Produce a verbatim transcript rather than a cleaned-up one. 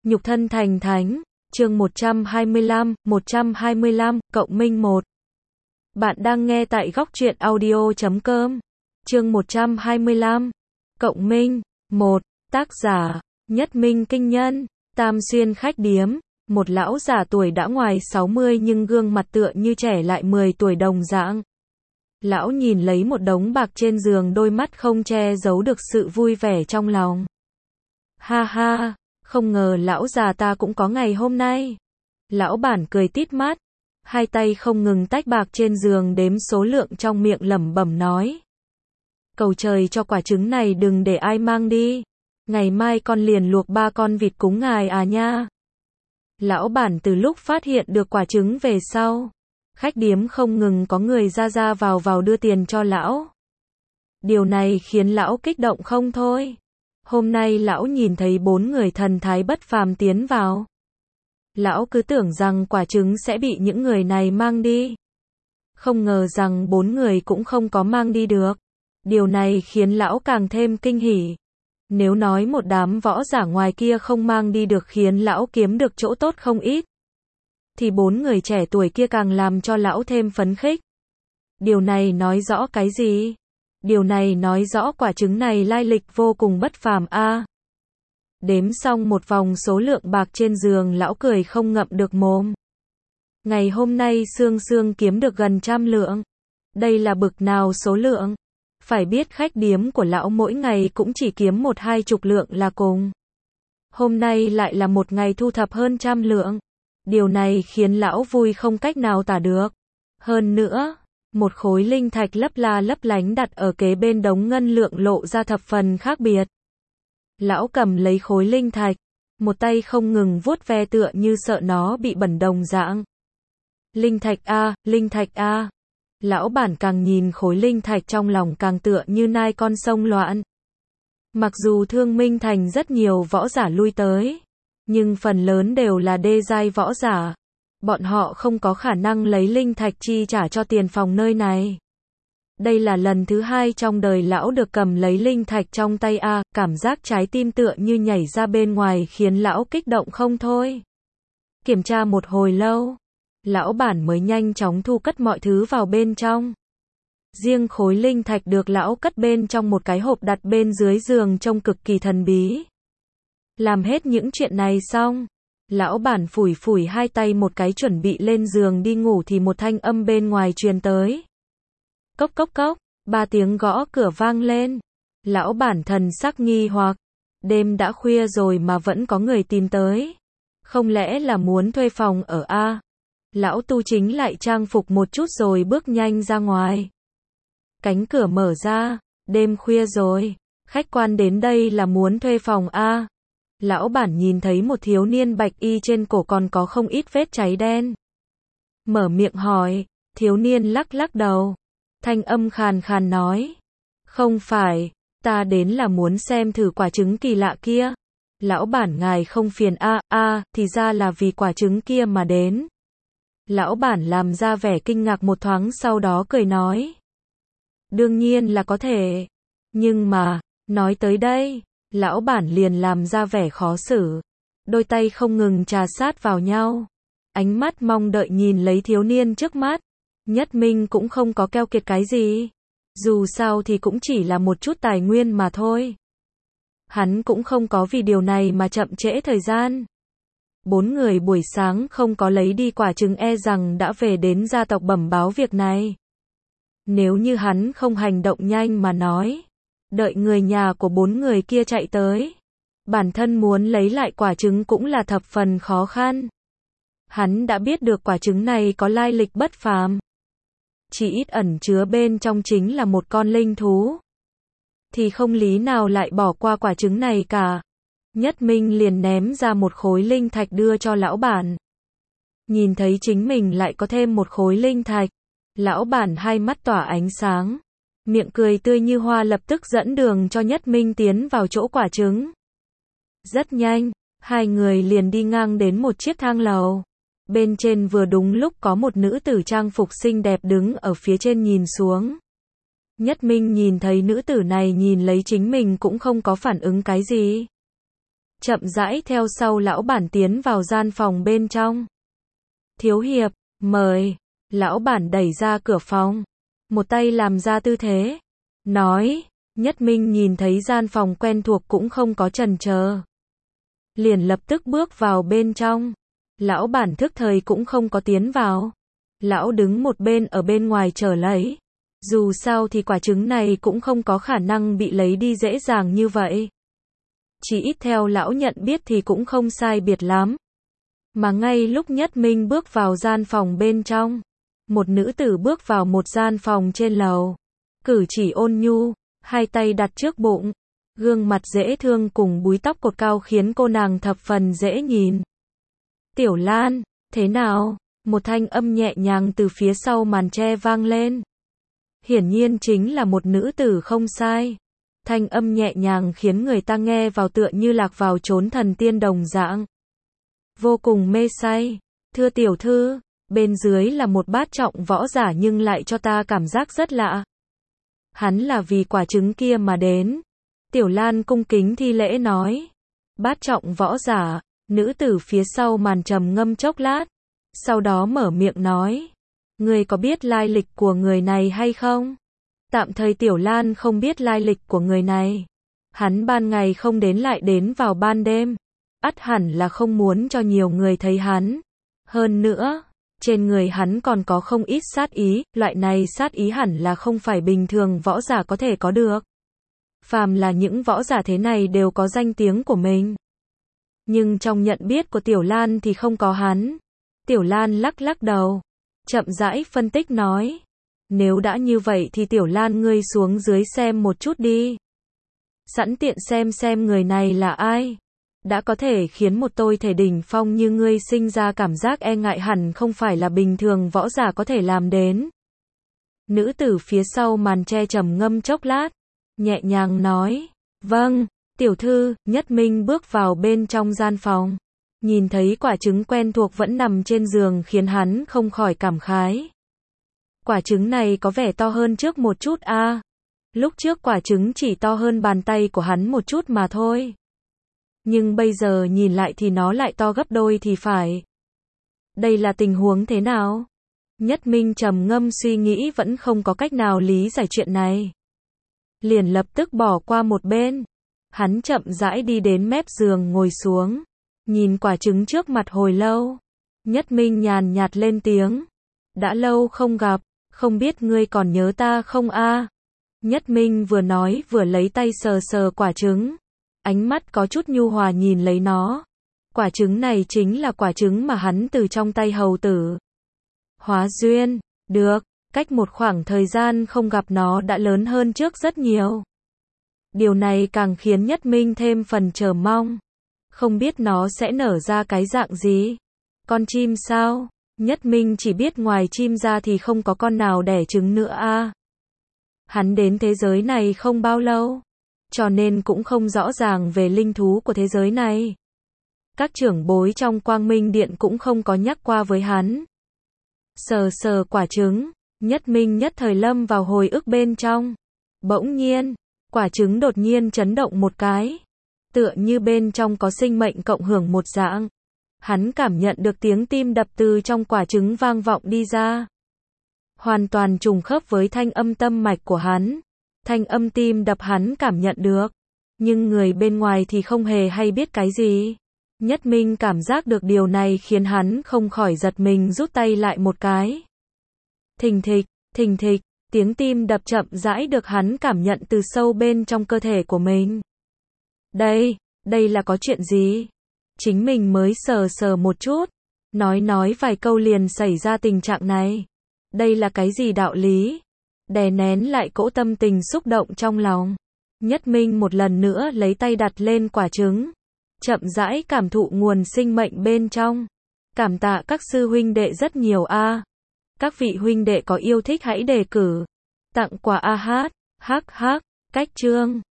Nhục thân thành thánh, chương một trăm hai mươi lăm, một trăm hai mươi lăm, cộng minh một. Bạn đang nghe tại góc truyện audio chấm com. Chương một trăm hai mươi lăm, cộng minh một, tác giả, Nhất Minh Kinh Nhân, Tam Xuyên khách điếm. Một lão già tuổi đã ngoài sáu mươi nhưng gương mặt tựa như trẻ lại mười tuổi đồng dạng. Lão nhìn lấy một đống bạc trên giường, đôi mắt không che giấu được sự vui vẻ trong lòng. Ha ha, không ngờ lão già ta cũng có ngày hôm nay. Lão bản cười tít mắt, hai tay không ngừng tách bạc trên giường đếm số lượng, trong miệng lẩm bẩm nói: cầu trời cho quả trứng này đừng để ai mang đi. Ngày mai con liền luộc ba con vịt cúng ngài à nha. Lão bản từ lúc phát hiện được quả trứng về sau, khách điếm không ngừng có người ra ra vào vào đưa tiền cho lão. Điều này khiến lão kích động không thôi. Hôm nay lão nhìn thấy bốn người thần thái bất phàm tiến vào. Lão cứ tưởng rằng quả trứng sẽ bị những người này mang đi. Không ngờ rằng bốn người cũng không có mang đi được. Điều này khiến lão càng thêm kinh hỉ. Nếu nói một đám võ giả ngoài kia không mang đi được khiến lão kiếm được chỗ tốt không ít, thì bốn người trẻ tuổi kia càng làm cho lão thêm phấn khích. Điều này nói rõ cái gì? Điều này nói rõ quả trứng này lai lịch vô cùng bất phàm a. À. Đếm xong một vòng số lượng bạc trên giường, lão cười không ngậm được mồm. Ngày hôm nay Sương Sương kiếm được gần trăm lượng. Đây là bực nào số lượng? Phải biết khách điếm của lão mỗi ngày cũng chỉ kiếm một hai chục lượng là cùng. Hôm nay lại là một ngày thu thập hơn trăm lượng. Điều này khiến lão vui không cách nào tả được. Hơn nữa, một khối linh thạch lấp la lấp lánh đặt ở kế bên đống ngân lượng lộ ra thập phần khác biệt. Lão cầm lấy khối linh thạch, một tay không ngừng vuốt ve tựa như sợ nó bị bẩn đồng dạng. Linh thạch a, linh thạch a. Lão bản càng nhìn khối linh thạch trong lòng càng tựa như nai con sông loạn. Mặc dù Thương Minh Thành rất nhiều võ giả lui tới, nhưng phần lớn đều là đê giai võ giả. Bọn họ không có khả năng lấy linh thạch chi trả cho tiền phòng nơi này. Đây là lần thứ hai trong đời lão được cầm lấy linh thạch trong tay a, cảm giác trái tim tựa như nhảy ra bên ngoài khiến lão kích động không thôi. Kiểm tra một hồi lâu, lão bản mới nhanh chóng thu cất mọi thứ vào bên trong. Riêng khối linh thạch được lão cất bên trong một cái hộp đặt bên dưới giường trông cực kỳ thần bí. Làm hết những chuyện này xong, lão bản phủi phủi hai tay một cái chuẩn bị lên giường đi ngủ thì một thanh âm bên ngoài truyền tới. Cốc cốc cốc, ba tiếng gõ cửa vang lên. Lão bản thần sắc nghi hoặc, đêm đã khuya rồi mà vẫn có người tìm tới. Không lẽ là muốn thuê phòng ở a? Lão tu chính lại trang phục một chút rồi bước nhanh ra ngoài. Cánh cửa mở ra, đêm khuya rồi, khách quan đến đây là muốn thuê phòng a. Lão bản nhìn thấy một thiếu niên bạch y trên cổ còn có không ít vết cháy đen. Mở miệng hỏi, thiếu niên lắc lắc đầu. Thanh âm khàn khàn nói, không phải, ta đến là muốn xem thử quả trứng kỳ lạ kia. Lão bản ngài không phiền a, a, thì ra là vì quả trứng kia mà đến. Lão bản làm ra vẻ kinh ngạc một thoáng sau đó cười nói, đương nhiên là có thể. Nhưng mà, nói tới đây, lão bản liền làm ra vẻ khó xử. Đôi tay không ngừng trà sát vào nhau. Ánh mắt mong đợi nhìn lấy thiếu niên trước mắt. Nhất Minh cũng không có keo kiệt cái gì. Dù sao thì cũng chỉ là một chút tài nguyên mà thôi. Hắn cũng không có vì điều này mà chậm trễ thời gian. Bốn người buổi sáng không có lấy đi quả trứng e rằng đã về đến gia tộc bẩm báo việc này. Nếu như hắn không hành động nhanh mà nói, đợi người nhà của bốn người kia chạy tới, bản thân muốn lấy lại quả trứng cũng là thập phần khó khăn. Hắn đã biết được quả trứng này có lai lịch bất phàm. Chỉ ít ẩn chứa bên trong chính là một con linh thú. Thì không lý nào lại bỏ qua quả trứng này cả. Nhất Minh liền ném ra một khối linh thạch đưa cho lão bản. Nhìn thấy chính mình lại có thêm một khối linh thạch. Lão bản hai mắt tỏa ánh sáng. Miệng cười tươi như hoa lập tức dẫn đường cho Nhất Minh tiến vào chỗ quả trứng. Rất nhanh, hai người liền đi ngang đến một chiếc thang lầu. Bên trên vừa đúng lúc có một nữ tử trang phục xinh đẹp đứng ở phía trên nhìn xuống. Nhất Minh nhìn thấy nữ tử này nhìn lấy chính mình cũng không có phản ứng cái gì. chậm rãi theo sau lão bản tiến vào gian phòng bên trong. Thiếu hiệp, mời. Lão bản đẩy ra cửa phòng, một tay làm ra tư thế, nói. Nhất Minh nhìn thấy gian phòng quen thuộc cũng không có chần chờ, liền lập tức bước vào bên trong. Lão bản thức thời cũng không có tiến vào. Lão đứng một bên ở bên ngoài chờ lấy. Dù sao thì quả trứng này cũng không có khả năng bị lấy đi dễ dàng như vậy. Chỉ ít theo lão nhận biết thì cũng không sai biệt lắm. Mà ngay lúc Nhất Minh bước vào gian phòng bên trong, một nữ tử bước vào một gian phòng trên lầu. Cử chỉ ôn nhu, hai tay đặt trước bụng, gương mặt dễ thương cùng búi tóc cột cao khiến cô nàng thập phần dễ nhìn. Tiểu Lan, thế nào? Một thanh âm nhẹ nhàng từ phía sau màn che vang lên. Hiển nhiên chính là một nữ tử không sai. Thanh âm nhẹ nhàng khiến người ta nghe vào tựa như lạc vào chốn thần tiên đồng dạng. Vô cùng mê say. Thưa tiểu thư, bên dưới là một bát trọng võ giả nhưng lại cho ta cảm giác rất lạ. Hắn là vì quả trứng kia mà đến. Tiểu Lan cung kính thi lễ nói. Bát trọng võ giả, nữ tử phía sau màn trầm ngâm chốc lát. Sau đó mở miệng nói. Ngươi có biết lai lịch của người này hay không? Tạm thời Tiểu Lan không biết lai lịch của người này. Hắn ban ngày không đến lại đến vào ban đêm. Ắt hẳn là không muốn cho nhiều người thấy hắn. Hơn nữa, trên người hắn còn có không ít sát ý, loại này sát ý hẳn là không phải bình thường võ giả có thể có được. Phàm là những võ giả thế này đều có danh tiếng của mình. Nhưng trong nhận biết của Tiểu Lan thì không có hắn. Tiểu Lan lắc lắc đầu, chậm rãi phân tích nói. Nếu đã như vậy thì Tiểu Lan ngươi xuống dưới xem một chút đi. Sẵn tiện xem xem người này là ai. Đã có thể khiến một tôi thể đỉnh phong như ngươi sinh ra cảm giác e ngại hẳn không phải là bình thường võ giả có thể làm đến. Nữ tử phía sau màn che trầm ngâm chốc lát, nhẹ nhàng nói. Vâng, tiểu thư. Nhất Minh bước vào bên trong gian phòng. Nhìn thấy quả trứng quen thuộc vẫn nằm trên giường khiến hắn không khỏi cảm khái. Quả trứng này có vẻ to hơn trước một chút a. À. Lúc trước quả trứng chỉ to hơn bàn tay của hắn một chút mà thôi. Nhưng bây giờ nhìn lại thì nó lại to gấp đôi thì phải. Đây là tình huống thế nào? Nhất Minh trầm ngâm suy nghĩ vẫn không có cách nào lý giải chuyện này. Liền lập tức bỏ qua một bên. Hắn chậm rãi đi đến mép giường ngồi xuống. Nhìn quả trứng trước mặt hồi lâu. Nhất Minh nhàn nhạt lên tiếng. Đã lâu không gặp, không biết ngươi còn nhớ ta không a? À? Nhất Minh vừa nói vừa lấy tay sờ sờ quả trứng. Ánh mắt có chút nhu hòa nhìn lấy nó. Quả trứng này chính là quả trứng mà hắn từ trong tay hầu tử. Hóa duyên, được, cách một khoảng thời gian không gặp nó đã lớn hơn trước rất nhiều. Điều này càng khiến Nhất Minh thêm phần chờ mong. Không biết nó sẽ nở ra cái dạng gì? Con chim sao? Nhất Minh chỉ biết ngoài chim ra thì không có con nào đẻ trứng nữa a. À. Hắn đến thế giới này không bao lâu, cho nên cũng không rõ ràng về linh thú của thế giới này. Các trưởng bối trong Quang Minh Điện cũng không có nhắc qua với hắn. Sờ sờ quả trứng, Nhất Minh nhất thời lâm vào hồi ức bên trong. Bỗng nhiên, quả trứng đột nhiên chấn động một cái. Tựa như bên trong có sinh mệnh cộng hưởng một dạng. Hắn cảm nhận được tiếng tim đập từ trong quả trứng vang vọng đi ra. Hoàn toàn trùng khớp với thanh âm tâm mạch của hắn. Thanh âm tim đập hắn cảm nhận được. Nhưng người bên ngoài thì không hề hay biết cái gì. Nhất Minh cảm giác được điều này khiến hắn không khỏi giật mình rút tay lại một cái. Thình thịch, thình thịch, tiếng tim đập chậm rãi được hắn cảm nhận từ sâu bên trong cơ thể của mình. Đây, đây là có chuyện gì? Chính mình mới sờ sờ một chút. Nói nói vài câu liền xảy ra tình trạng này. Đây là cái gì đạo lý? Đè nén lại cỗ tâm tình xúc động trong lòng. Nhất Minh một lần nữa lấy tay đặt lên quả trứng. Chậm rãi cảm thụ nguồn sinh mệnh bên trong. Cảm tạ các sư huynh đệ rất nhiều a. À. Các vị huynh đệ có yêu thích hãy đề cử. Tặng quà a hát, hắc hắc, cách chương.